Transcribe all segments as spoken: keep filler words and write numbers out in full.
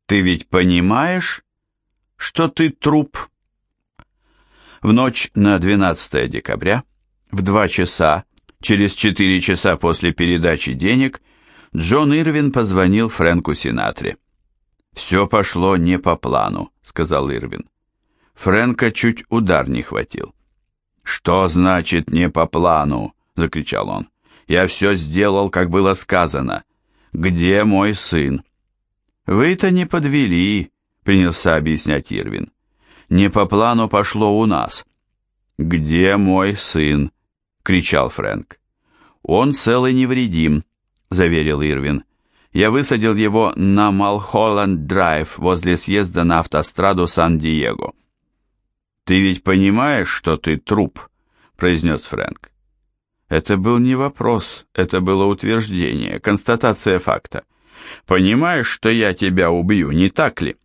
Ты ведь понимаешь, что ты труп? В ночь на двенадцатое декабря, в два часа, через четыре часа после передачи денег, Джон Ирвин позвонил Фрэнку Синатре. «Все пошло не по плану», — сказал Ирвин. Фрэнка чуть удар не хватил. «Что значит «не по плану»?» — закричал он. «Я все сделал, как было сказано. Где мой сын?» «Вы-то не подвели», — принялся объяснять Ирвин. «Не по плану пошло у нас». «Где мой сын?» — кричал Фрэнк. «Он цел и невредим», — заверил Ирвин. «Я высадил его на Малхолланд-драйв возле съезда на автостраду Сан-Диего». «Ты ведь понимаешь, что ты труп?» — произнес Фрэнк. Это был не вопрос, это было утверждение, констатация факта. «Понимаешь, что я тебя убью, не так ли?»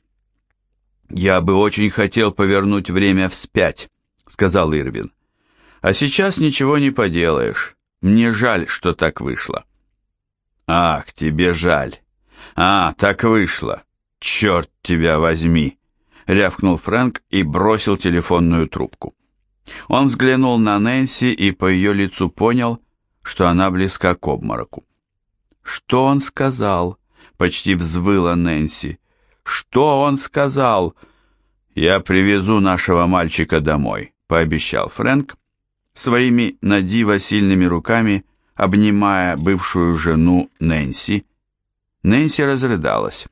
«Я бы очень хотел повернуть время вспять», — сказал Ирвин. «А сейчас ничего не поделаешь. Мне жаль, что так вышло». «Ах, тебе жаль. А, так вышло. Черт тебя возьми!» — рявкнул Фрэнк и бросил телефонную трубку. Он взглянул на Нэнси и по ее лицу понял, что она близка к обмороку. «Что он сказал?» — почти взвыла Нэнси. «Что он сказал?» «Я привезу нашего мальчика домой», — пообещал Фрэнк, своими на диво сильными руками обнимая бывшую жену Нэнси. Нэнси разрыдалась.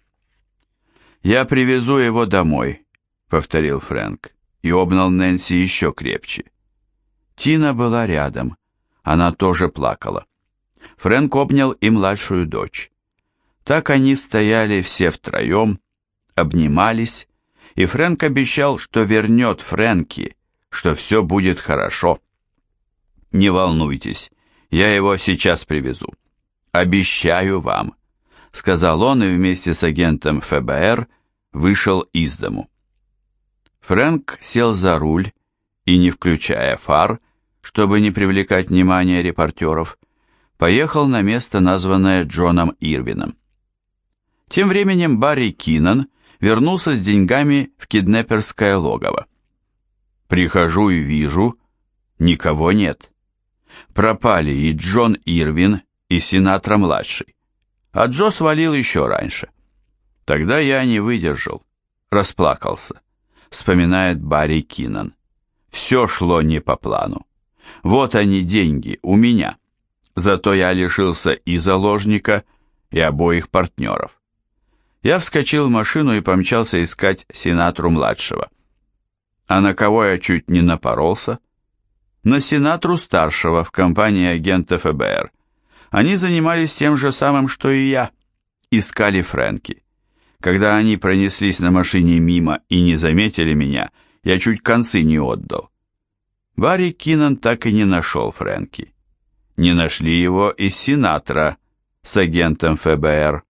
«Я привезу его домой», — повторил Фрэнк и обнял Нэнси еще крепче. Тина была рядом, она тоже плакала. Фрэнк обнял и младшую дочь. Так они стояли все втроем, обнимались, и Фрэнк обещал, что вернет Фрэнки, что все будет хорошо. «Не волнуйтесь, я его сейчас привезу. Обещаю вам», — сказал он и вместе с агентом эф бэ эр вышел из дому. Фрэнк сел за руль и, не включая фар, чтобы не привлекать внимание репортеров, поехал на место, названное Джоном Ирвином. Тем временем Барри Киннон вернулся с деньгами в киднеперское логово. «Прихожу и вижу, никого нет. Пропали и Джон Ирвин, и Синатра-младший, а Джо свалил еще раньше. Тогда я не выдержал, расплакался», — вспоминает Барри Киннон. «Все шло не по плану. Вот они деньги у меня. Зато я лишился и заложника, и обоих партнеров. Я вскочил в машину и помчался искать Синатру-младшего. А на кого я чуть не напоролся? На Синатру-старшего в компании агентов эф бэ эр. Они занимались тем же самым, что и я. Искали Фрэнки. Когда они пронеслись на машине мимо и не заметили меня, я чуть концы не отдал. Барри Киннон так и не нашел Фрэнки. Не нашли его и Синатра с агентом эф бэ эр.